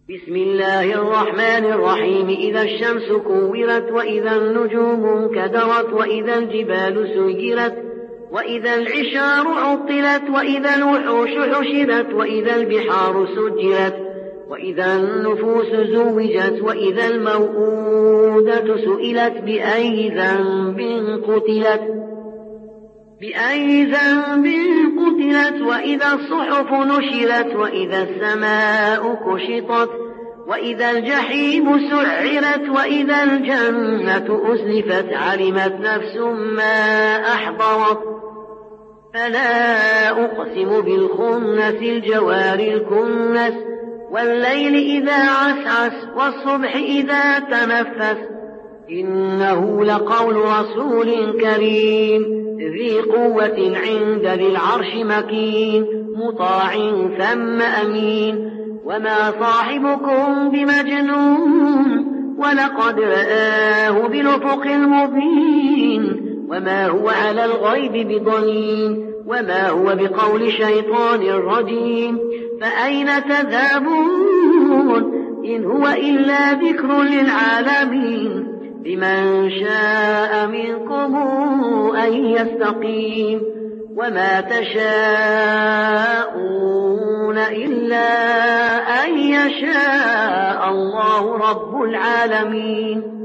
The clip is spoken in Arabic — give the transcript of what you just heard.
بسم الله الرحمن الرحيم إذا الشمس كورت وإذا النجوم انكدرت وإذا الجبال سيرت وإذا العشار عطلت وإذا الوحوش حشرت وإذا البحار سجرت وإذا النفوس زوجت وإذا الموءودة سئلت بأي ذنب قتلت وإذا الصحف نشرت وإذا السماء كشطت وإذا الجحيم سعرت وإذا الجنة أزلفت علمت نفس ما أحضرت فلا أقسم بالخنس الجوار الكنس والليل إذا عسعس والصبح إذا تنفس إنه لقول رسول كريم ذي قوة عند ذي العرش مكين مطاع ثم أمين وما صاحبكم بمجنون ولقد رآه بالأفق المبين وما هو على الغيب بضنين وما هو بقول شيطان رجيم فأين تذهبون إن هو إلا ذكر للعالمين لمن شاء منكم أن يستقيم وما تشاءون إلا أن يشاء الله رب العالمين.